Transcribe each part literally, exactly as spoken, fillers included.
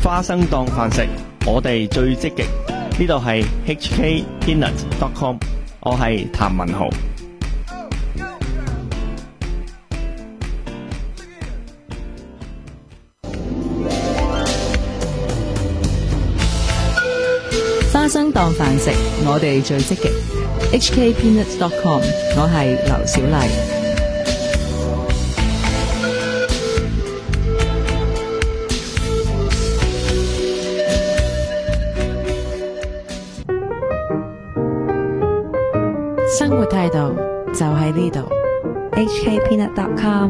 花生當飯食，我哋最積極。呢度係 H K Peanut dot com， 我係譚文豪。 花生當飯食，我哋最積極。H K Peanut dot com， 我係劉小麗。 生活態度就喺呢度。 H K Peanut dot com。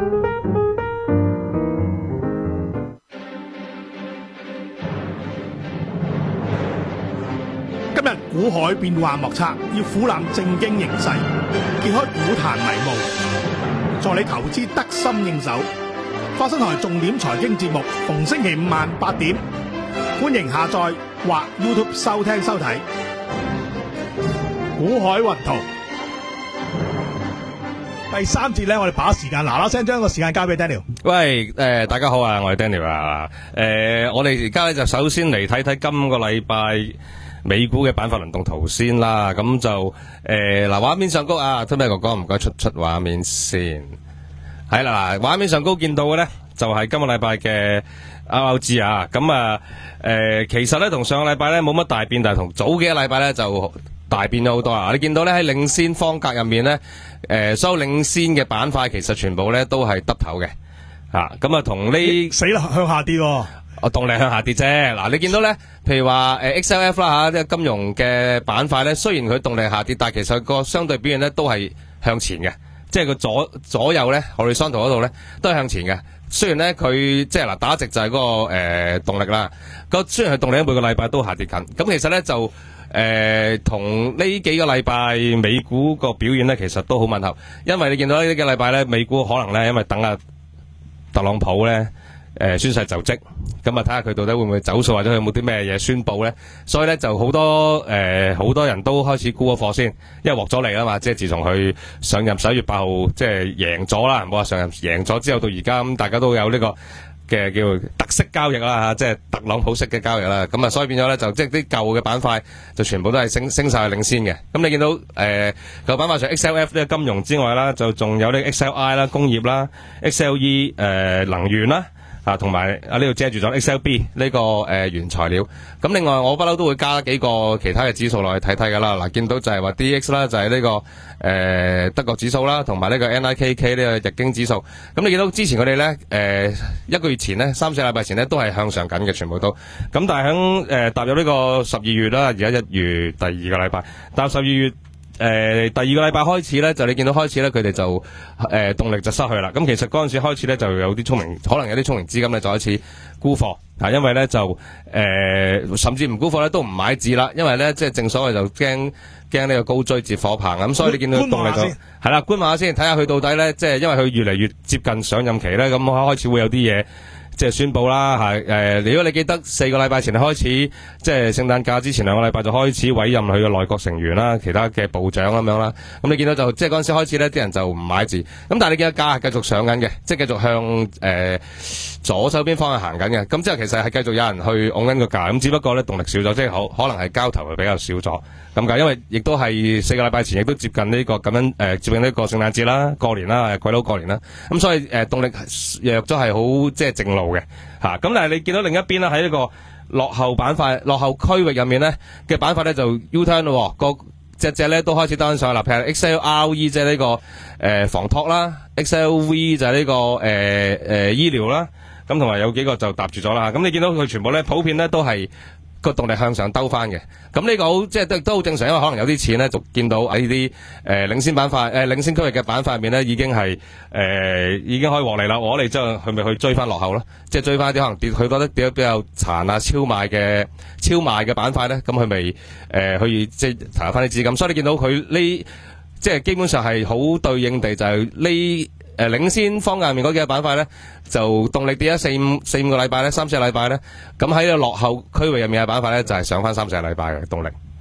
今日股海變幻莫測，要俯覽正經形勢，揭開股壇迷霧，助你投資得心應手。花生台重點財經節目，逢星期五晚八點，歡迎下載或 YouTube 收聽收睇。股海雲圖第三節咧，我哋把時間嗱嗱聲將個時間交俾 Daniel。 喂，誒、呃，大家好啊，我係 Daniel 啊。誒、呃，我哋而家咧就首先嚟睇睇今個禮拜美股嘅板塊輪動圖先啦。咁就誒嗱，畫、呃、面上高啊 Tommy 哥哥唔該出出畫面先。係啦，嗱，畫面上高見到嘅咧就係、是、今個禮拜嘅 R R G 啊。咁啊，誒、呃，其實咧同上個禮拜咧冇乜大變，但係同早幾個禮拜咧就大變咗好多啊！你見到咧喺領先方格入面咧，誒、呃，所有領先嘅板塊其實全部咧都係耷頭嘅，吓咁啊，同呢死啦向下跌，哦， 我動力向下跌啫。嗱，你見到咧，譬如話誒 X L F 啦吓，即係金融嘅板塊咧，雖然佢動力下跌，但係其實個相對表現咧都係向前嘅，即係個左左右咧，horizontal嗰度咧都係向前嘅。雖然咧佢即係嗱打直就係嗰、那個誒、呃、動力啦，個雖然係動力每個禮拜都下跌緊，咁其實咧就。誒、呃，同呢幾個禮拜美股個表現咧，其實都好吻合，因為你見到呢幾個禮拜咧，美股可能咧，因為等阿特朗普咧，誒、呃、宣誓就職，咁啊睇下佢到底會唔會走數，或者佢有冇啲咩嘢宣佈咧，所以咧就好多誒好、呃、多人都開始沽咗貨先，因為獲咗利啦嘛，即係自從佢上任十一月八號即係贏咗啦，唔好話上任贏咗之後到而家咁，大家都有呢、這個。嘅叫特色交易啦吓，即係特朗普式嘅交易啦，咁啊，所以變咗咧就即係啲舊嘅板塊就全部都係升升晒去領先嘅。咁你見到誒舊板塊除 X L F 呢個金融之外啦，就仲有呢 X L I 啦工業啦 ，X L E 誒、呃、能源啦。啊，同埋啊呢度遮住咗 X L B 呢、這個誒、呃、原材料。咁另外我不嬲都會加幾個其他嘅指數落去睇睇噶啦。嗱，見到就係話 D X 啦，就係呢、這個誒、呃、德國指數啦，同埋呢個 N I K K 呢個日經指數。咁你見到之前佢哋咧誒一個月前咧三四禮拜前咧都係向上緊嘅，全部都。咁但係喺誒踏入呢個十二月啦，而家一月第二個禮拜，踏入十二月。誒、呃，第二個禮拜開始咧，就你見到開始咧，佢哋就誒、呃、動力就失去啦。咁其實嗰陣時開始咧，就有啲聰明，可能有啲聰明資金咧就開始沽貨，啊，因為咧就誒、呃、甚至唔沽貨咧都唔買字啦，因為咧即係正所謂就驚驚呢個高追接火棒，咁所以你見到動力就係啦，觀望下先，睇下佢到底咧，即係因為佢越嚟越接近上任期咧，咁開始會有啲嘢。即係宣布啦，係誒、呃，如果你記得四個禮拜前開始，即係聖誕假之前兩個禮拜就開始委任佢嘅內閣成員啦，其他嘅部長咁樣啦。咁你見到就即係嗰陣時開始咧，啲人就唔買字。咁但係你見到價係繼續上緊嘅，即係繼續向誒、呃、左手邊方向行緊嘅。咁之後其實係繼續有人去拱緊個價，咁只不過咧動力少咗，即係可可能係交投係比較少咗咁解。因為亦都係四個禮拜前，亦都接近呢、這個咁樣誒、呃、接近呢個聖誕節啦、過年啦、鬼佬過年啦。咁所以誒、呃、動力弱咗係好即係正路嘅吓。咁但係你見到另一邊啦，喺呢個落後板塊、落後區域入面咧嘅板塊咧就 U turn 咯，個隻隻咧都開始登上啦。譬如 X L R E 即係呢個誒、呃、房託啦 ，X L V 就係呢、這個誒誒、呃呃、醫療啦，咁同埋有幾個就搭住咗啦。咁你見到佢全部咧普遍咧都係個動力向上兜翻嘅。咁呢個好即係都都好正常，因為可能有啲錢咧就見到喺呢啲誒領先板塊誒、呃、領先區域嘅板塊入面咧已經係誒、呃、已經可以獲利啦，獲利之後佢咪去追翻落後咯，即係追翻啲可能跌佢覺得跌得比較殘啊超賣嘅超賣嘅板塊咧，咁佢咪誒去即係投入翻啲資金，所以你見到佢呢即係基本上係好對應地就係呢誒領先方向面嗰幾個板塊咧，就動力跌咗四五四五個禮拜咧，三四個禮拜咧，咁喺個落後區域入面嘅板塊咧就係上翻三四個禮拜嘅動力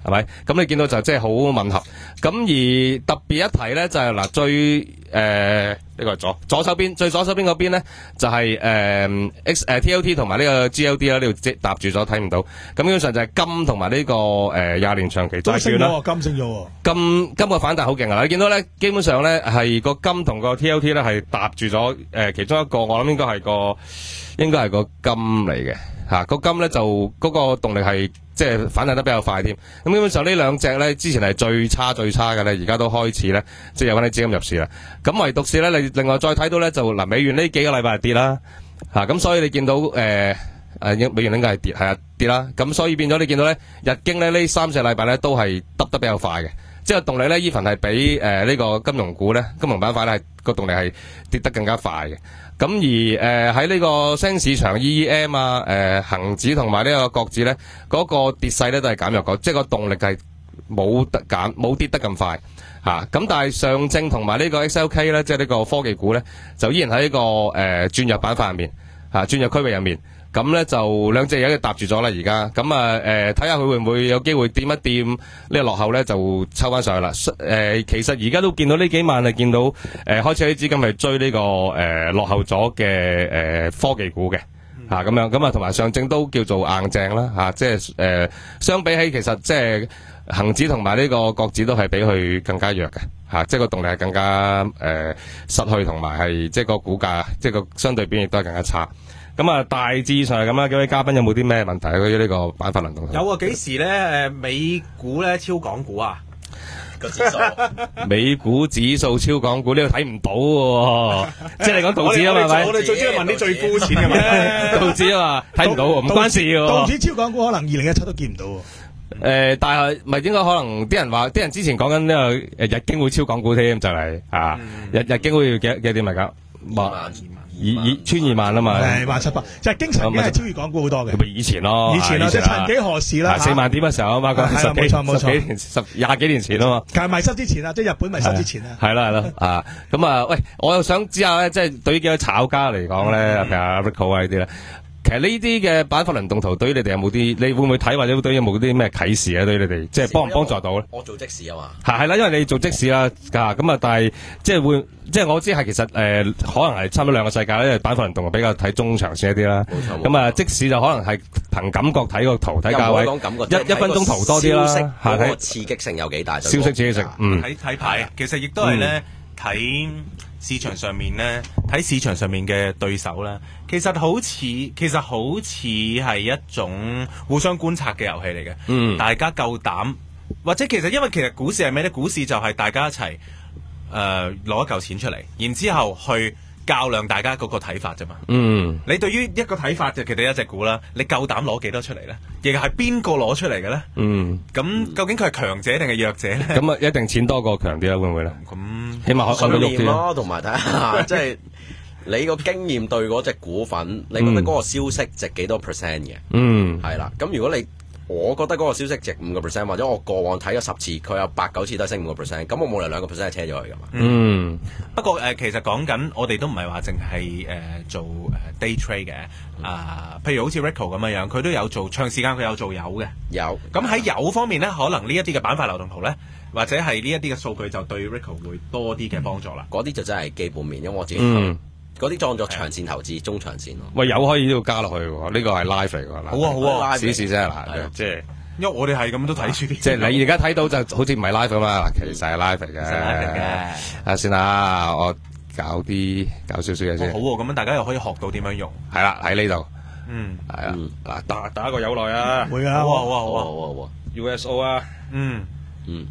係咪？咁你見到就即係好吻合。咁而特別一提咧，就係、是、嗱最誒呢個係左左手邊最左手邊嗰邊咧，就係、是、誒、呃、X 誒、呃、T L T 同埋呢個 G L D 啦，呢度即搭住咗睇唔到。咁基本上就係金同埋呢個誒廿年長期債券啦。 金升咗， 金金個反彈好勁啊！你見到咧，基本上咧係個金同個 T L T 咧係搭住咗誒其中一個，我諗應該係個應該係個金嚟嘅嚇。個金咧就嗰、那個動力係。即係反彈得比較快添，咁基本上呢兩隻咧之前係最差最差嘅咧，而家都開始咧即係有翻啲資金入市啦。咁唯獨是咧，你另外再睇到咧就嗱美元呢幾個禮拜係跌啦，嚇、啊、咁所以你見到誒誒、呃、美元應該係跌係啊跌啦，咁所以變咗你見到咧日經咧呢三四禮拜咧都係耷得比較快嘅，即係動力咧 even 係比誒呢、呃這個金融股咧金融板塊咧係個動力係跌得更加快嘅。咁而誒喺呢個新市場 E E M 啊、誒、呃、恒指同埋呢個國指咧，嗰、那個跌勢咧都係減弱過，即係個動力係冇得減冇跌得咁快嚇。咁、啊、但係上證同埋呢個 X L K 咧，即係呢個科技股咧，就依然喺呢、這個誒轉弱板塊入面嚇，轉弱區域入面。咁咧就兩隻嘢搭住咗啦，而家咁啊誒睇下佢會唔會有機會掂一掂呢個落後咧，就抽翻上去啦。誒、呃、其實而家都見到呢幾晚係見到誒、呃、開始有啲資金係追呢、這個誒、呃、落後咗嘅誒科技股嘅嚇咁樣，咁啊同埋上證都叫做硬淨啦嚇、啊，即係誒、呃、相比起其實即係恒指同埋呢個國指都係比佢更加弱嘅嚇、啊，即係個動力係更加誒、呃、失去，同埋係即係個股價即係個相對表現亦都係更加差。咁啊，大致上係咁啦。幾位嘉賓有冇啲咩問題關於呢個板塊輪動？ 有啊，幾時咧？誒，美股咧超港股啊個指數， 美股指數超港股呢個睇唔到喎，即係你講道指啊嘛，係咪？ 我哋最中意問啲最膚淺嘅問題， 道指啊嘛，睇唔到喎，唔關事喎。 道指超港股可能二零一七都見唔到喎。 誒，但係咪應該可能啲人話，啲人之前講緊呢個誒日經會超港股添，就係啊，日日經會要幾幾點嚟㗎？ 萬以以穿二萬啊嘛， 係萬七百，即係經常已經係超越港股好多嘅。 咪以前咯， 以前啊，即係曾幾何時啦， 四萬點嘅時候啊嘛，嗰係啦，冇錯冇錯， 十幾年十廿幾年前啊嘛， 但係迷失之前啊，即係日本迷失之前啊， 係啦係啦啊，咁啊，喂，我又想知下咧，即係對於幾個炒家嚟講咧，譬如阿 Rico 啊呢啲咧。其實呢啲嘅板塊輪動圖對於你哋有冇啲？你會唔會睇或者對於有冇啲咩啟示啊？對於你哋即係幫唔幫助到咧？ 我做即時啊嘛， 係係啦，因為你做即時啦，㗎咁啊，但係即係會即係我知係其實誒、呃、可能係差唔多兩個世界咧，因為板塊輪動比較睇中長線一啲啦。冇錯。咁啊，即使就可能係憑感覺睇個圖睇價位，一一分鐘圖多啲啦。 嗰個刺激性有幾大？ 消息刺激性，嗯， 睇睇牌，其實亦都係咧睇。市場上面咧，睇市場上面嘅對手咧，其實好似其實好似係一種互相觀察嘅遊戲嚟嘅。嗯，大家夠膽，或者其實因為其實股市係咩咧？股市就係大家一齊誒攞一嚿錢出嚟，然之後去較量大家嗰個睇法啫嘛。嗯，你對於一個睇法就其實一隻股啦，你夠膽攞幾多出嚟咧？亦係邊個攞出嚟嘅咧？嗯，咁究竟佢係強者定係弱者咧？ 咁啊，一定錢多過強啲啦，會唔會咧？ 咁起碼可以經驗咯，同埋睇下即係你個經驗對嗰隻股份，你覺得嗰個消息值幾多 percent 嘅？嗯，係啦。咁如果你我覺得嗰個消息值五個 percent，或者我過往睇咗十次，佢有八九次都係升五個 percent，咁我冇嚟兩個 percent 係車咗佢噶嘛。 嗯，不過誒、呃，其實講緊我哋都唔係話淨係誒做誒 day trade 嘅，啊、呃，譬如好似 Rico 咁樣樣，佢都有做長時間，佢有做油嘅。有。咁喺油方面咧，可能呢一啲嘅板塊流動圖咧，或者係呢一啲嘅數據就對 Rico 會多啲嘅幫助啦。 嗰啲、嗯、就真係基本面，因為我自己。 嗯嗰啲當作長線投資，中長線咯。 喂，有可以呢度加落去喎，呢個係 live 嚟㗎啦。 好啊好啊， 試試啫嗱，即係因為我哋係咁都睇住啲。 即係你而家睇到就好似唔係 live 咁嘛，其實係 live 嚟嘅。 live 嘅。 啊，先啦，我搞啲搞少少嘢先。 好喎，咁樣大家又可以學到點樣用。 係啦，喺呢度。 嗯。 係啊。嗱，打打一個友來啊。 會啊。 好啊好啊好啊好啊好啊。 U S O 啊。 嗯。 嗯。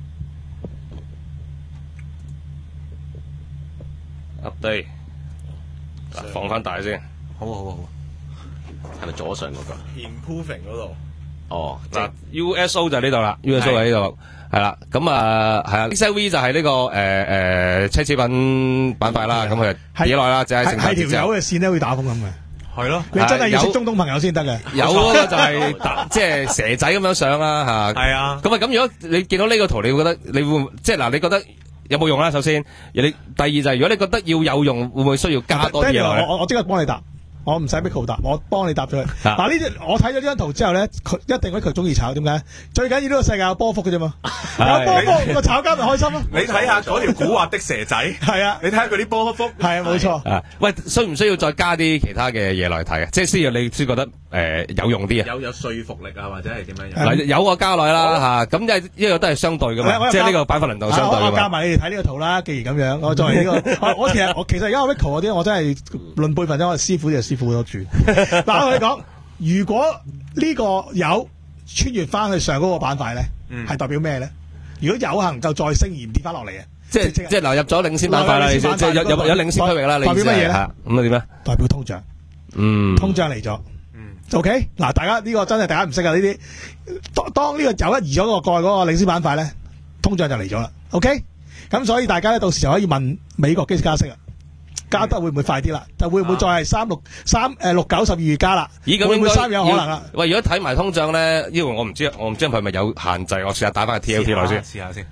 update。放翻大先， 好啊好啊好啊， 係咪左上嗰個 ？Improving 嗰度。 哦， 嗱 U S O 就喺呢度啦 ，U S O 喺呢度，係啦，咁啊係啊 ，X L V 就係呢個誒誒奢侈品板塊啦，咁佢幾耐啦，就係成係條友嘅線咧，好似打風咁嘅。 係咯， 你真係要識中東朋友先得嘅。 有嗰個就係即係蛇仔咁樣上啦嚇。 係啊。 咁啊咁，如果你見到呢個圖，你會覺得你會即係嗱，你覺得？有冇用啦？首先，你第二就係如果你覺得要有用，會唔會需要加多啲嘢？ 我我我即刻幫你答。 我唔使 Miko 答，我幫你答咗佢。 啊嗱呢隻我睇咗呢張圖之後咧，佢一定佢中意炒，點解？最緊要呢個世界有波幅嘅啫嘛，有波幅個炒家咪開心咯。 你睇下嗰條古惑的蛇仔， 係啊， 你睇下佢啲波幅， 係啊，冇錯。 啊，喂，需唔需要再加啲其他嘅嘢落去睇啊？即係需要你先覺得誒、呃、有用啲啊？ 有有說服力啊，或者係點樣樣？ 嗱、有個加落去啦嚇，咁因為呢個都係相對噶嘛，即係呢個板塊輪動相對我我加噶嘛。 埋你哋睇呢個圖啦，既然咁樣，我作為呢、個，我我其實我其實而家 Rico 嗰啲，我真係論輩份啫，我師傅就師傅多住。嗱，我同你講，如果呢個有穿越翻去上嗰個板塊咧，係、 嗯代表咩咧？如果有能夠再升而唔跌翻落嚟嘅， 即係即係流入咗領先板塊啦， 流入領先板塊即係有有有領先區域啦。你代表乜嘢咧意思係嚇咁啊點咧？ 代表通脹， 嗯， 通脹嚟咗。OK，嗱，大家呢、個真係大家唔識啊！呢啲當當呢個有一移咗個過去嗰個領先板塊咧，通脹就嚟咗啦。OK，咁所以大家咧到時就可以問美國幾時加息啊？加得會唔會快啲啦？就會唔會再係三六三誒六九十二月加啦？ 咦，咁應該會唔會三月有可能啊啦？ 喂，如果睇埋通脹咧，因為我唔知，我唔知係咪有限制，我試下打翻個 T L T 落先。 試下先。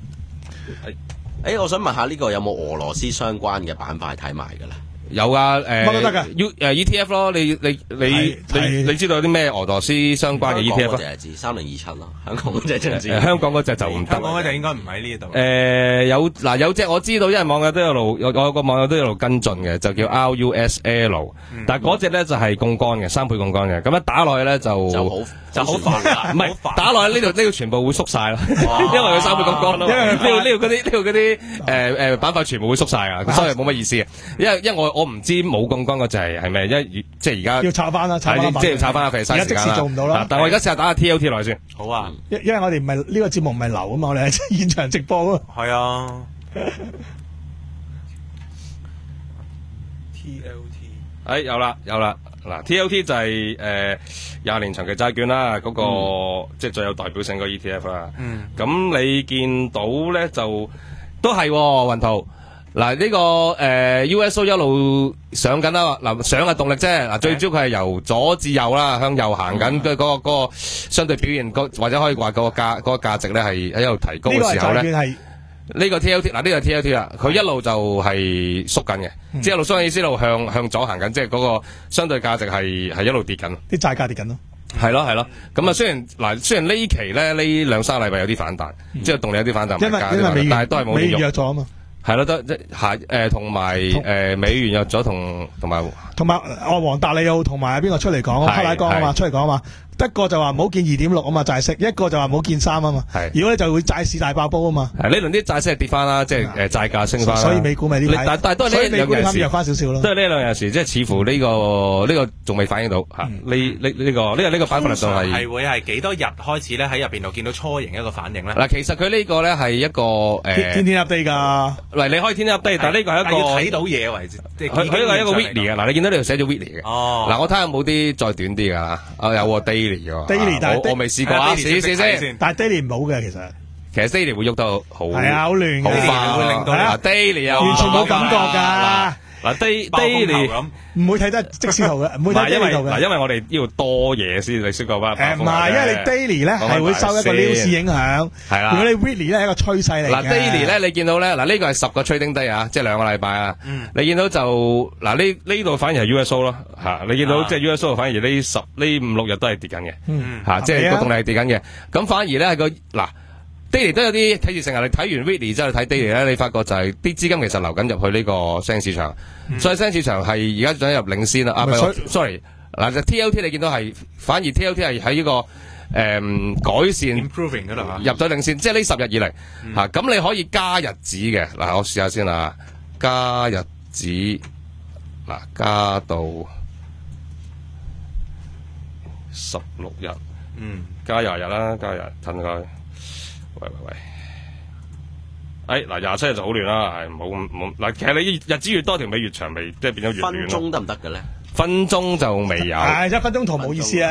誒，我想問下呢個有冇俄羅斯相關嘅板塊睇埋㗎啦？ 有啊，誒乜都得㗎 U 誒 E T F 咯，你你你係你係你知道有啲咩俄羅斯相關嘅 E T F 啊香港嗰隻？係知三零二七咯，香港嗰隻真係知。 誒香港嗰隻就唔得香。港嗰隻應該唔喺呢度。 誒有嗱有隻我知道，因為網友都有路有有個網友都有路跟進嘅，就叫 R U S L，但係嗰隻咧就係槓桿嘅，三倍槓桿嘅，咁一打落去咧就就好就好煩煩，唔係打落去呢度呢度全部會縮晒咯，因為佢三倍槓桿咯， 因為呢度呢度嗰啲呢度嗰啲誒誒板塊全部會縮晒啊，所以冇乜意思嘅，因為因為我我唔知冇槓桿嗰隻係係咩，因為即係而家要炒翻啦，炒翻係即係要炒翻啊，肥而家即時做唔到啦。 但係我而家試下打下 T L T 落去先。 好啊， 因因為我哋唔係呢個節目唔係流啊嘛，我哋係現場直播啊。 係啊。T L T 誒有啦有啦，嗱 T L T 就係誒廿年長期債券啦，嗰、個、即係最有代表性嗰個 E T F 啦。 嗯咁你見到咧就都係喎雲圖。嗱呢、個誒、呃 U S O 一路上緊啦，嗱上嘅動力啫。嗱最主要佢係由左至右啦，向右行緊嘅嗰個嗰、個相對表現，個或者可以話個價嗰、個價值咧係喺度提高呢個係嘅時候咧。 債券係呢個 T L T 嗱呢個 T L T 啦，佢一路就係縮緊嘅，即係一路縮緊意思一路向向左行緊，即係嗰個相對價值係係一路跌緊。 啲債價跌緊咯。 係咯係咯，咁啊雖然嗱雖然呢期咧呢兩三個禮拜有啲反彈，即係動力有啲反彈， 因為唔係價因為美元但係都係冇美元啲用。 弱咗啊嘛。 係咯，得即下誒同埋誒美元弱咗，同同埋同埋我黃達利奧同埋邊個出嚟講啊？ 係克拉江啊嘛， 係出嚟講啊嘛。一個就話唔好見二點六啊嘛，債息；一個就話唔好見三啊嘛。 係如果你就會債市大爆煲啊嘛。 係呢輪啲債息係跌翻啦，即係誒債價升翻啦。 所以美股咪呢排， 但但係都係所以呢兩件事美股你啱弱。翻少少咯。 都係呢兩日時，即係似乎呢、個呢、個仲未反映到嚇，呢呢呢個呢個呢個板塊輪動係係會係幾多日開始咧喺入邊度見到初型一個反應咧？ 嗱，其實佢呢個咧係一個誒， 天天天 update 㗎。 喂，你可以天天 update，但係呢個係一但要睇個到嘢為止，即係佢佢呢個係一個經驗上嚟 weekly 嘅，嗱你見到呢度寫咗 weekly 嘅， 哦嗱我睇下有冇啲再短啲㗎啦，啊有喎 daily 嘅喎 daily，但係啊我我未試過啊， 係啊試 daily 試先先， 但係 daily 唔好嘅其實。 其實 daily 會喐得好係啊，好亂嘅。 好快 daily 會令到係啊嗱 daily 又完全冇感覺㗎。 嗱 day 爆風 daily 球咁。 唔會睇得即時圖嘅，唔會睇唔係因為 daily 圖嘅。 嗱，因為我哋呢度多嘢先，你識過吧？ 誒唔係，因為你 daily 咧係會受一個 news 影響。 係啦如果你 weekly 咧係一個趨勢嚟嘅。 嗱 daily 咧，你見到咧，嗱呢個係十個 trading day 啊，即係兩個禮拜啊。你見到就嗱呢呢度反而係 U S O 咯嚇，你見到即係 U S O 反而呢十呢五六日都係跌緊嘅嚇，即係個動力係跌緊嘅。咁反而咧係個嗱 daily 都有啲啟示性啊！你睇完 weekly 之後睇 daily 咧，你發覺就係啲資金其實流緊入去呢個新興市場，所以新興市場係而家進入領先啦。啊唔係所以 ，sorry 嗱就 T L T 你見到係反而 T L T 係喺呢個誒改善。 improving 嗰度啊， 入咗領先，即係呢十日以嚟嚇，咁、你可以加日子嘅嗱，我試下先啦，加日子嗱加到十六日， 嗯， 加廿日啦，加廿褪佢，喂喂喂，誒嗱廿七日就好亂啦，係唔好咁唔好嗱，其實你日子越多條尾越長，咪即係變咗越分亂咯。 鐘得唔得嘅咧？ 分鐘就未有， 係一分鐘圖冇意思啊。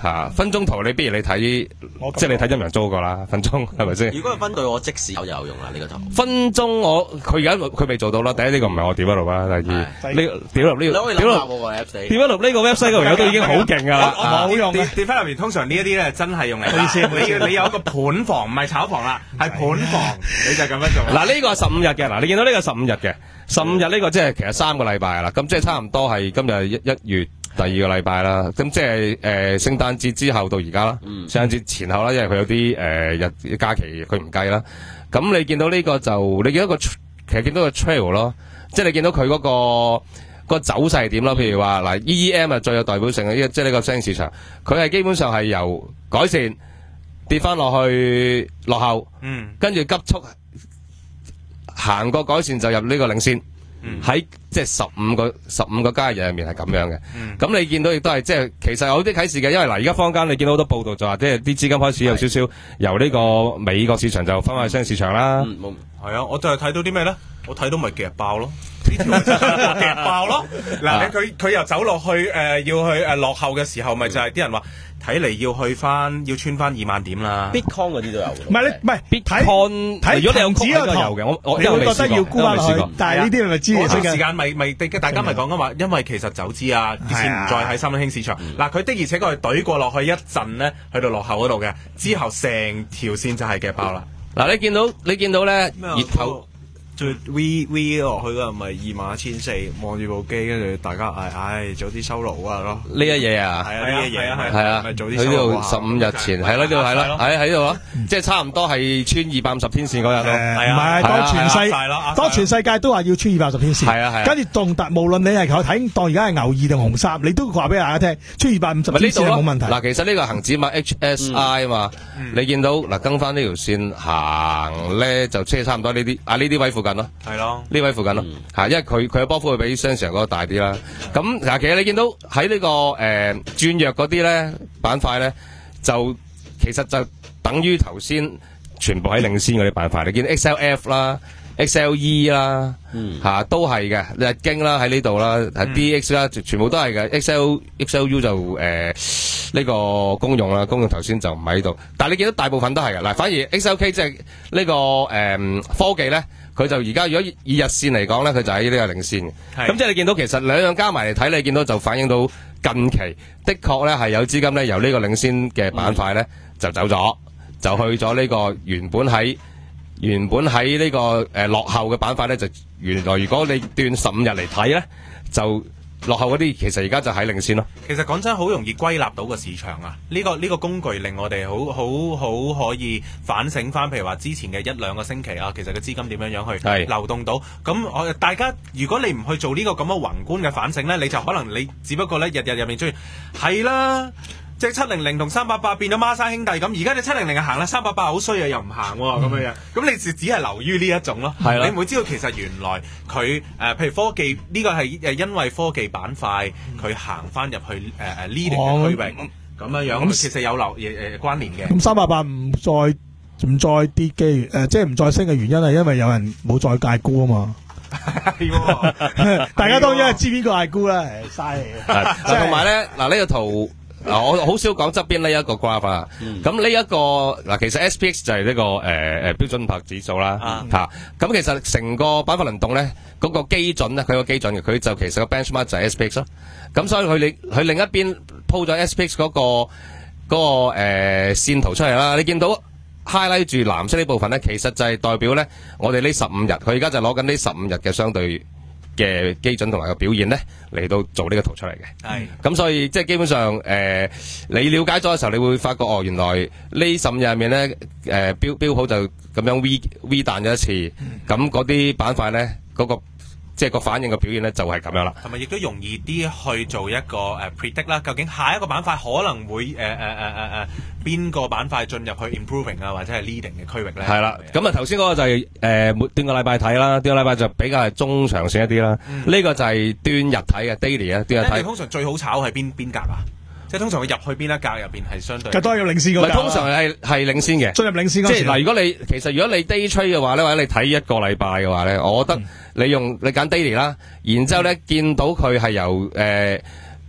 嚇分鐘圖，你不如你睇，即係你睇陰陽租過啦，分鐘係咪先？ 如果係分對我即時有就有用啦，呢個圖。 分鐘我佢而家佢未做到啦。第一呢個唔係我點一路啦，第二呢點一路呢個點一路點一路呢個 website 個樣都已經好勁㗎啦， 好用嘅。跌翻入面通常呢一啲咧真係用嚟，你你有一個盤房唔係炒房啦，係盤房，你就咁樣做。 嗱呢個係十五日嘅，嗱你見到呢個十五日嘅，十五日呢個即係其實三個禮拜啦，咁即係差唔多係今日一一月。第二個禮拜啦，咁即係誒聖誕節之後到而家啦，嗯、聖誕節前後啦，因為佢有啲誒、呃、日假期佢唔計啦。咁你見到呢個就你見到個其實見到個 trail 咯，即係你見到佢嗰、嗰個、嗰個走勢係點咯？譬如話嗱 E E M 啊最有代表性嘅，即係呢個新興市場，佢係基本上係由改善跌翻落去落後，嗯，跟住急速行過改善就入呢個領先。喺、嗯、即係十五個十五個交易日入面係咁樣嘅，咁、嗯、你見到亦都係即係其實有啲啟示嘅，因為嗱而家坊間你見到好多報道就話，即係啲資金開始有少少由呢個美國市場就翻返去新興市場啦。係、 嗯、啊，我就係睇到啲咩咧？我睇到咪夾爆咯，呢條就夾爆咯。嗱，佢佢又走落去誒、呃，要去誒、呃、落後嘅時候，咪就係啲人話。睇嚟要去翻，要穿翻二萬點啦。 Bitcoin 嗰啲都有。唔係你唔係 Bitcoin，睇如果你有指都有嘅，我我你會覺得要沽翻落去，但係呢啲係咪知嘅？ 嗰段時間咪咪大家咪講緊話，因為其實走資啊，啲錢唔再喺新興市場。嗱，佢的而且確係懟過落去一陣咧，去到落後嗰度嘅，之後成條線就係夾爆啦。 嗱，你見到你見到咧熱頭。 最 V V 落去嗰咪二萬一千四，望住部機，跟住大家嗌，唉，早啲收爐啊咯！ 呢一嘢啊， 係啊，呢一嘢係係啊， 早啲收爐啊！ 十五日前係咯，呢度係咯，喺喺度咯，即係差唔多係穿二百五十天線嗰日咯。 係啊，唔係當全世當全世界都話要穿二百五十天線， 係啊係。 跟住動達，無論你係睇當而家係牛二定紅三，你都話俾大家聽，穿二百五十天線冇問題。 嗱，其實呢個恒指嘛 H S I 啊嘛，你見到嗱跟翻呢條線行咧，就即係差唔多呢啲啊呢啲位附近咯。 係咯。 呢位附近咯，嚇、嗯，因為佢佢嘅波幅會比商場嗰個大啲啦。咁嗱，其實你見到喺呢、這個誒、呃、轉弱嗰啲咧板塊咧，就其實就等於頭先全部喺領先嗰啲板塊。你見 X L F 啦、X L E 啦，嚇、嗯啊、都係嘅。日經啦喺呢度啦，係 D X 啦，全部都係嘅。X L X L U 就誒呢、呃這個公用啦，公用頭先就唔喺度。但係你見到大部分都係嘅。嗱，反而 X L K 即係呢個誒、呃、科技咧。佢就而家如果以日線嚟講咧，佢就喺呢個領先嘅。咁即係你見到其實兩樣加埋嚟睇，你見到就反映到近期的確咧係有資金咧由呢個領先嘅板塊咧就走咗，就去咗呢個原本喺原本喺呢、這個誒、呃、落後嘅板塊咧，就原來如果你斷十五日嚟睇咧，就落後嗰啲其實而家就喺領先咯。 其實講真，好容易歸納到個市場啊！呢、這個呢、這個工具令我哋好好好可以反省翻，譬如話之前嘅一兩個星期啊，其實個資金點樣樣去流動到。咁我大家如果你唔去做呢個咁嘅宏觀嘅反省咧，你就可能你只不過咧日日入面追係啦。隻七零零同三八八變咗孖生兄弟咁，而家隻七零零行啦，三八八好衰啊，又唔行喎咁樣樣。咁你只只係流於呢一種咯。係啦，你唔會知道其實原來佢誒、呃，譬如科技呢、這個係誒因為科技板塊佢行翻入去誒誒、呃、leading 嘅區域咁、哦、樣樣，咁其實有流誒誒、呃、關聯嘅。咁三八八唔再唔再跌嘅誒，即係唔再升嘅原因係因為有人冇再戒沽啊嘛。係大家當然係知邊個戒沽啦，嘥氣。 同埋咧嗱呢個圖。嗱，我好少講側邊呢一個 graph 啊，咁呢一個嗱，其實 S P X 就係呢、這個誒誒、呃、標準普爾指數啦，嚇、啊，咁、啊、其實成個板塊輪動咧，嗰、那個基準咧，佢個基準嘅，佢就其實個 benchmark 就係 S P X 咯，咁所以佢另佢另一邊鋪咗 S P X 嗰、那個嗰、那個誒、呃、線圖出嚟啦，你見到 highlight 住藍色呢部分咧，其實就係代表咧，我哋呢十五日，佢而家就攞緊呢十五日嘅相對嘅基準同埋個表現咧，嚟到做呢個圖出嚟嘅。係，咁所以即係基本上誒、呃，你了解咗嘅時候，你會發覺哦，原來呢十五日入面咧，誒、呃、標標普就咁樣 V V 彈咗一次，咁嗰啲板塊咧嗰個。即係個反應嘅表現咧，就係咁樣啦。 係咪亦都容易啲去做一個誒、uh, predict 啦？究竟下一個板塊可能會誒誒誒誒誒邊個板塊進入去 improving 啊，或者係 leading 嘅區域咧？ 係啦，咁啊頭先嗰個就係誒每段個禮拜睇啦，段個禮拜就比較係中長線一啲啦。呢、嗯、個就係段日睇嘅 daily 啊，段日睇。 通常最好炒係邊邊格啊？即係通常佢入去邊一格入邊係相對， 都係要領先嗰格。 通常係係領先嘅， 進入領先嗰。 即係嗱，如果你其實如果你 day trade 嘅話咧，或者你睇一個禮拜嘅話咧，我覺得你用你揀 daily 啦，然之後咧見到佢係由誒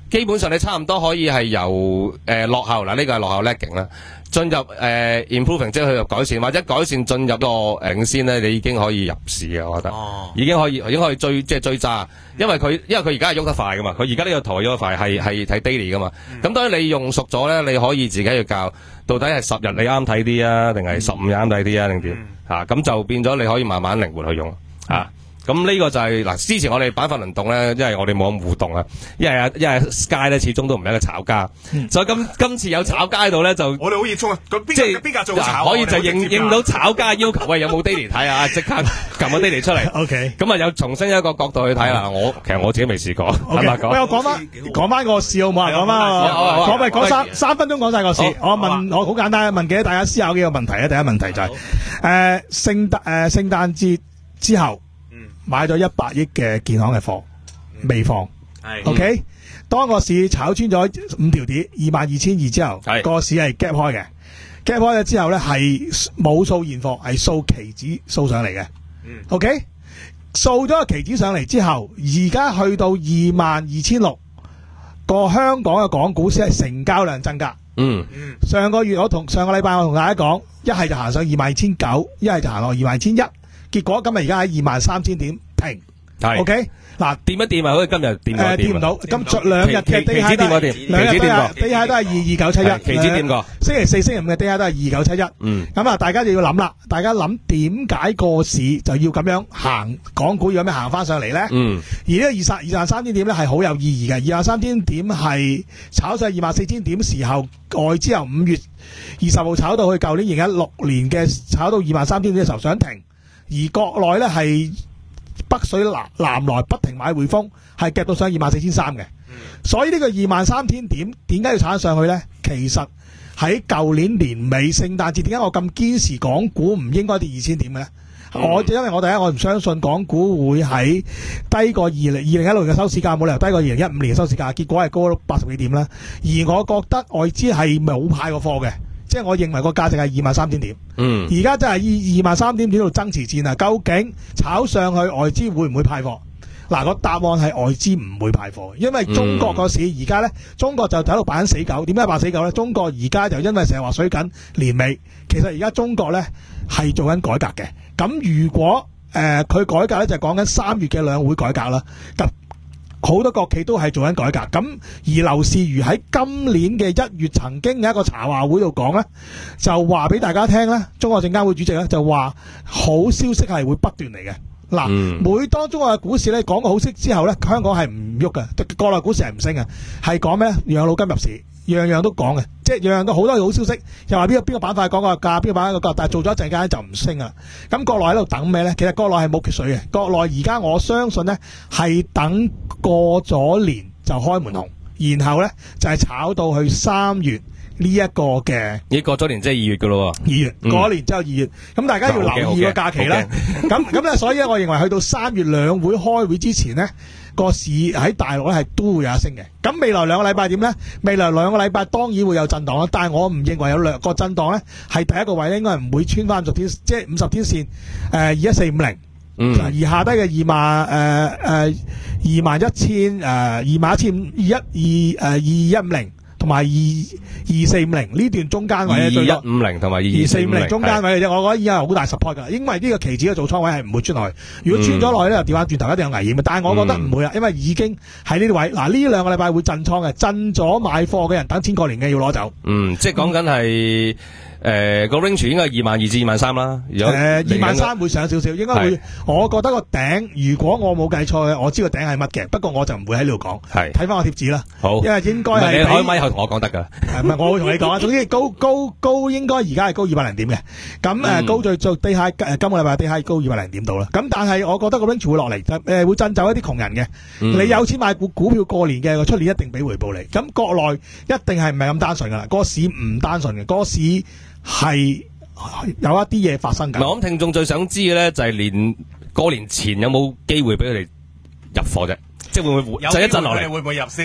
基本上你差唔多可以係由誒、呃、落後嗱，呢、這個係落後 lagging 啦，進入誒、呃、improving 即係去入改善，或者改善進入個領先咧，你已經可以入市嘅，我覺得， 哦、 已經可以已經可以追即係追揸，因為佢因為佢而家係喐得快噶嘛，佢而家呢個圖係喐得快，係係睇 daily 噶嘛，咁、嗯、當然你用熟咗咧，你可以自己去教，到底係十日你啱睇啲啊，定係十五日啱睇啲啊，定點嚇，咁就變咗你可以慢慢靈活去用嚇。啊咁呢個就係、是、嗱，之前我哋板塊輪動咧，因為我哋冇咁互動啊，因為啊，因為 Sky 咧始終都唔係一個炒家，嗯、所以今今次有炒家喺度咧就， 我哋好熱衷啊！咁邊即係邊架做炒， 可以就應應到炒家要求，喂有冇 daily 睇啊？即刻撳個 daily 出嚟。 O K， 咁啊有重新一個角度去睇啦。我其實我自己未試過，坦白講。 喂，我講翻講翻個市好唔好啊？講翻個講咪講三三分鐘講晒個市。我問我好簡單，問幾大家思考幾個問題啊？第一問題就係誒聖誕誒聖誕節之後。買咗一百億嘅建行嘅貨未放，係 OK。當個市炒穿咗五條點二萬二千二之後，個市係 gap 開嘅，gap 開咗之後咧係冇掃現貨，係掃期指掃上嚟嘅。嗯 OK，掃咗個期指上嚟之後，而家去到二萬二千六，個香港嘅港股先係成交量增加。嗯，上個月我同上個禮拜我同大家講，一係就行上二萬二千九，一係就行落二萬二千一。結果今日而家喺二萬三千點停，係 OK 嗱，掂一掂啊，好似今日掂誒掂唔到，咁昨兩日嘅低下都係兩日低下低下都係二二九七一，期指掂過，星期四、星期五嘅低下都係二九七一，嗯，咁啊，大家就要諗啦，大家諗點解個市就要咁樣行，港股要咁樣行翻上嚟咧？嗯，而呢個二十二萬三千點咧係好有意義嘅，二萬三千點係炒上二萬四千點時候，外資由五月二十號炒到去舊年二零一六年嘅炒到二萬三千點嘅時候想停。而國內咧係北水南南來不停買匯豐，係夾到上二萬四千三嘅，所以呢個二萬三千點點解要炒上去咧？其實喺舊年年尾聖誕節，點解我咁堅持港股唔應該跌二千點嘅咧？嗯、我因為我第一我唔相信港股會喺低過二零二零一六年嘅收市價，冇理由低過二零一五年嘅收市價，結果係高咗八十幾點啦。而我覺得外資係冇派過貨嘅。即係我認為個價值係二萬三千點，嗯，而家真係二萬三千點喺度爭持戰啊！究竟炒上去外資會唔會派貨？嗱、個答案係外資唔會派貨，因為中國個市而家咧，中國就喺度扮死狗。點解扮死狗咧？中國而家就因為成日話水緊年尾，其實而家中國咧係做緊改革嘅。咁如果誒佢、呃、改革咧，就係講緊三月嘅兩會改革啦。咁好多國企都係做緊改革，咁而劉士余喺今年嘅一月曾經喺一個茶話會度講咧，就話俾大家聽咧，中國證監會主席咧就話好消息係會不斷嚟嘅。嗱，嗯、每當中國嘅股市咧講個好消息之後咧，香港係唔喐嘅，國內股市係唔升嘅，係講咩咧？養老金入市，樣樣都講嘅，即係樣樣都好多好消息，又話邊個邊個板塊講個價，邊個板塊個價，但係做咗一陣間就唔升啦。咁國內喺度等咩咧？其實國內係冇缺水嘅，國內而家我相信咧係等過咗年就開門紅，然後咧就係、是、炒到去三月。呢一個嘅，咦過咗年即係二月噶咯喎，二月過咗年之後二月，咁大家要留意個假期啦。咁咁咧，所以咧，我認為去到三月兩會開會之前呢，個市喺大陸咧係都會有一升嘅。咁未來兩個禮拜點咧？未來兩個禮拜當然會有震盪啦，但係我唔認為有兩個震盪咧係第一個位咧應該係唔會穿翻五十天，即係五十天線誒二一四五零。嗯，而下低嘅二萬誒誒二萬一千誒二萬一千二一二誒二一五零。同埋二二四五零呢段中間位咧， 二一五零同埋二四五零中間位嘅啫，我覺得已經係好大 support 噶，因為呢個期指嘅做倉位係唔會穿落去，如果穿咗落去咧，就調翻轉頭一定有危險嘅。但係我覺得唔會啊，因為已經喺呢啲位，嗱呢兩個禮拜會震倉嘅，震咗買貨嘅人等錢過年嘅要攞走。 嗯，即係講緊係。誒個 range 應該係二萬二至二萬三啦。誒二萬三會上少少，應該會。我覺得個頂，如果我冇計錯，我知個頂係乜嘅。不過我就唔會喺呢度講。係睇翻我貼紙啦。好，因為應該係。你開咪後同我講得㗎。唔係，我會同你講啊。總之高高高應該而家係高二百零點嘅。咁誒高最最低下誒今個禮拜低下高二百零點到啦。咁但係我覺得個 range 會落嚟，誒會震走一啲窮人嘅。你有錢買股股票過年嘅，出年一定俾回報你。咁國內一定係唔係咁單純㗎啦？個市唔單純嘅，個市。係有一啲嘢發生緊。 我諗聽眾最想知嘅咧，就係年過年前有冇機會俾佢哋入貨啫？即係會唔會就一陣落嚟？ 會唔會入先？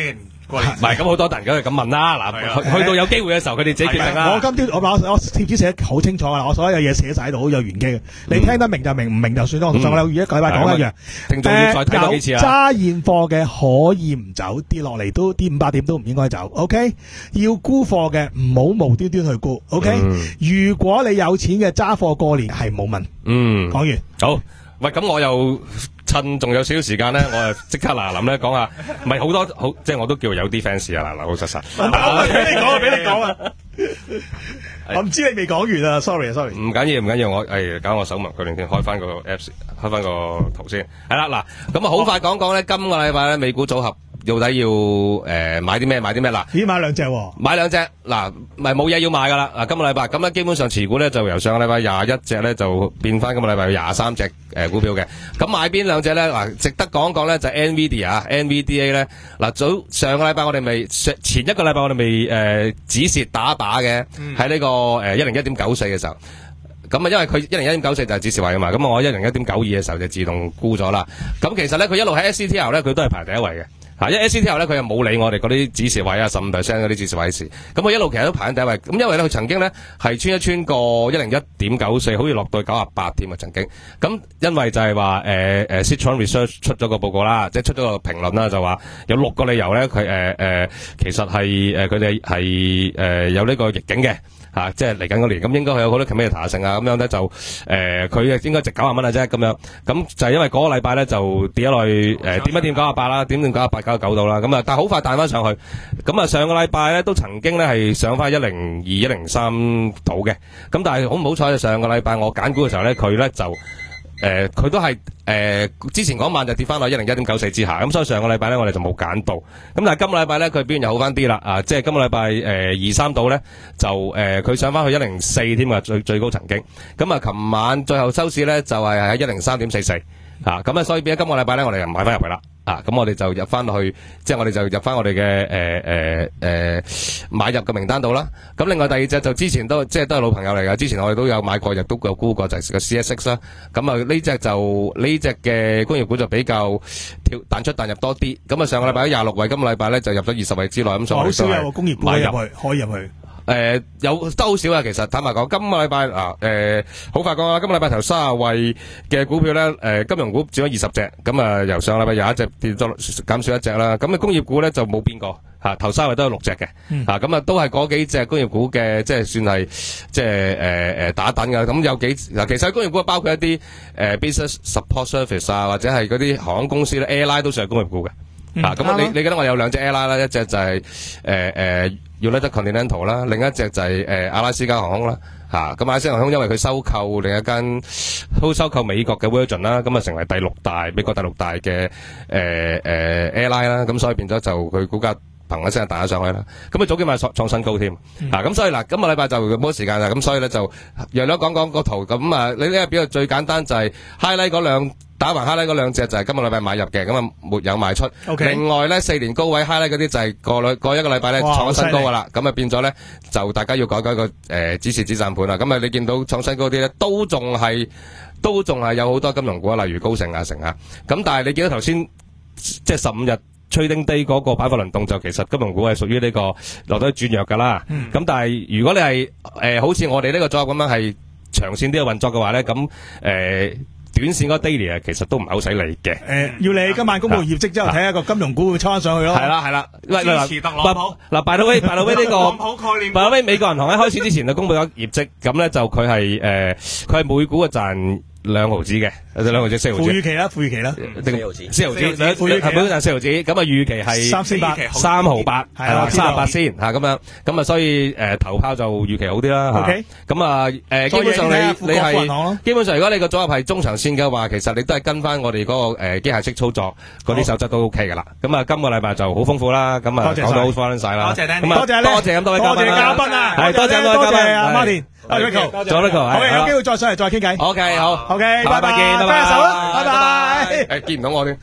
過年唔係咁好多人梗係咁問啦。嗱，去去到有機會嘅時候，佢哋自己決定啦。 我今朝我我我貼紙寫得好清楚啦，我所有嘢寫晒喺度，好有玄機嘅。你聽得明就明，唔明就算啦。我同上個禮一個禮拜講一樣， 聽眾要再睇多幾次啦。 揸現貨嘅可以唔走，跌落嚟都跌五百點都唔應該走。OK， 要沽貨嘅唔好無端端去沽。OK，如果你有錢嘅揸貨過年係冇問。嗯，講完好。喂，咁我又趁仲有少少時間咧，我就即刻嗱諗咧講下，唔係好多好，即係我都叫有啲 fans 啊，嗱老老實實。 我俾你講啊，俾你講啊。我唔知你未講完啊 ，sorry 啊 ，sorry。 唔緊要，唔緊要，我誒搞我手忙腳亂先，開翻個 apps， 開翻個圖先。係啦，嗱，咁啊好快講講咧，今個禮拜咧美股組合。到底要誒、呃、買啲咩？買啲咩啦？ 咦，買兩隻喎？ 買兩隻嗱，咪冇嘢要買噶啦。嗱，今個禮拜咁咧，基本上持股咧就由上個禮拜廿一隻咧就變翻今個禮拜廿三隻誒股票嘅。咁買邊兩隻咧？嗱，值得講講咧就係 Nvidia 啊 ，N V D A 咧嗱，早上個禮拜我哋未前一個禮拜我哋未誒止蝕打靶嘅，喺呢個誒一零一點九四嘅時候。咁啊，因為佢一零一點九四就係指示位啊嘛，咁我一零一點九二嘅時候就自動沽咗啦。咁其實咧，佢一路喺 S C T L 咧，佢都係排第一位嘅。嚇，因為 S C T L 咧，佢又冇理我哋嗰啲指示位啊，十五 percent 嗰啲指示位事。咁佢一路其實都排緊第一位。咁因為咧，佢曾經咧係穿一穿過一零一點九四，好似落到九十八添啊，曾經。咁因為就係話誒誒 Citron Research 出咗個報告啦，即係出咗個評論啦，就話有六個理由咧，佢誒誒其實係誒佢哋係誒有呢個逆境嘅。吓、啊，即係嚟緊嗰年，咁應該佢有好多 competitor 性啊，咁樣咧就誒，佢、呃、應該值九十蚊啊啫，咁樣，咁就係因為嗰個禮拜咧就跌咗落去，誒、呃，點一點九十八啦，點點九十八九十九度啦，咁啊，但係好快彈翻上去，咁啊，上個禮拜咧都曾經咧係上翻一零二、一零三度嘅，咁但係好唔好彩，上個禮拜我揀股嘅時候咧，佢咧就。誒，佢、呃、都係誒、呃，之前嗰晚就跌翻落一零一點九四之下，咁所以上個禮拜咧我哋就冇揀到，咁但係今個禮拜咧佢表現又好翻啲啦，啊，即係今個禮拜誒二三度咧就誒佢、呃、上翻去一零四添啊，最最高曾經，咁啊琴晚最後收市咧就係喺一零三點四四，啊，咁啊所以變咗今個禮拜咧我哋又買翻入去啦。啊，咁我哋就入翻落去，即係我哋就入翻我哋嘅誒誒誒買入嘅名單度啦。咁另外第二隻就之前都即係都係老朋友嚟㗎，之前我哋都有買過，亦都有沽過，就係個 C S X 啦。咁啊呢隻就呢隻嘅工業股就比較跳彈出彈入多啲。咁啊上個禮拜喺廿六位，今個禮拜咧就入咗二十位之內。咁所以好少有工業股入去，可以入去。 誒、呃，有都好少啊！其實坦白講，今個禮拜嗱，誒，好快講啦。今個禮拜頭三十位嘅股票咧，誒、呃，金融股佔咗二十隻，咁啊，由上個禮拜有一隻跌咗減少一隻啦。咁啊，工業股咧就冇變過吓，頭三位都有六隻嘅，吓咁、嗯、啊，都係嗰幾隻工業股嘅，即係算係即係誒誒打等噶。咁有幾嗱，其實工業股包括一啲誒、呃、business support service 啊，或者係嗰啲航空公司咧 ，airline 都算係工業股嘅。嗯、啊，咁、嗯、你你記得我有兩隻 airline 啦，一隻就係誒誒 United Continental 啦，另一隻就係、是、誒、呃、阿拉斯加航空啦，吓、啊、咁阿拉斯加航空因為佢收購另一間都收購美國嘅 Virgin 啦，咁啊成為第六大美國第六大嘅誒誒 airline 啦，咁所以變咗就佢股價砰一聲彈咗上去啦，咁啊早幾晚創創新高添，嗯、啊咁所以嗱今個禮拜就冇時間啦，咁所以咧就讓咗講講個圖，咁啊你呢個表最簡單就係 highlight 嗰兩。打橫 highlight 嗰兩隻就係今個禮拜買入嘅，咁啊沒有賣出。Okay. 另外咧四年高位 highlight 嗰啲就係過兩過一個禮拜咧創新高噶啦，咁啊變咗咧就大家要改改個誒指示止賺盤啦。咁啊你見到創新高啲咧都仲係都仲係有好多金融股啊，例如高盛啊成啊。咁但係你見到頭先即係十五日 trading day 嗰個板塊輪動就其實金融股係屬於呢個落到轉弱噶啦。咁、嗯、但係如果你係誒、呃、好似我哋呢個組合咁樣係長線啲嘅運作嘅話咧，咁誒。呃短線嗰 daily 啊，其實都唔係好使理嘅。誒，要你今晚公布業績之後，睇下個金融股會抽翻上去咯。係啦係啦，支持特朗普。嗱，by the way，by the way 呢個特朗普概念。by the way，美國銀行喺開始之前就公布咗業績，咁咧就佢係誒，佢係每股嘅賺兩毫子嘅，兩毫子四毫子。負預期啦，負預期啦，四毫子，四毫子，兩負預期，係每股賺四毫子，咁啊預期係三千八，三毫八，係啦，三十八先吓咁樣，咁啊所以誒頭拋就預期好啲啦吓。咁啊誒基本上你你係基本上如果你個組合係中長線嘅話，其實你都係跟翻我哋嗰個誒機械式操作嗰啲守則都 OK 噶啦。咁啊今個禮拜就好豐富啦，咁啊講到好翻晒啦。多謝多謝多謝咁多位多謝嘉賓啊，係多謝多謝阿 Martin。阿 Rico，仲有 Rico，好嘅，有機會再上嚟再傾偈。OK，好，OK，拜拜見，拜拜，手啦，拜拜。誒，見唔到我添。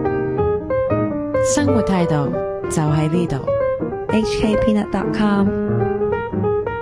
生活態度就喺呢度。 H K Peanut dot com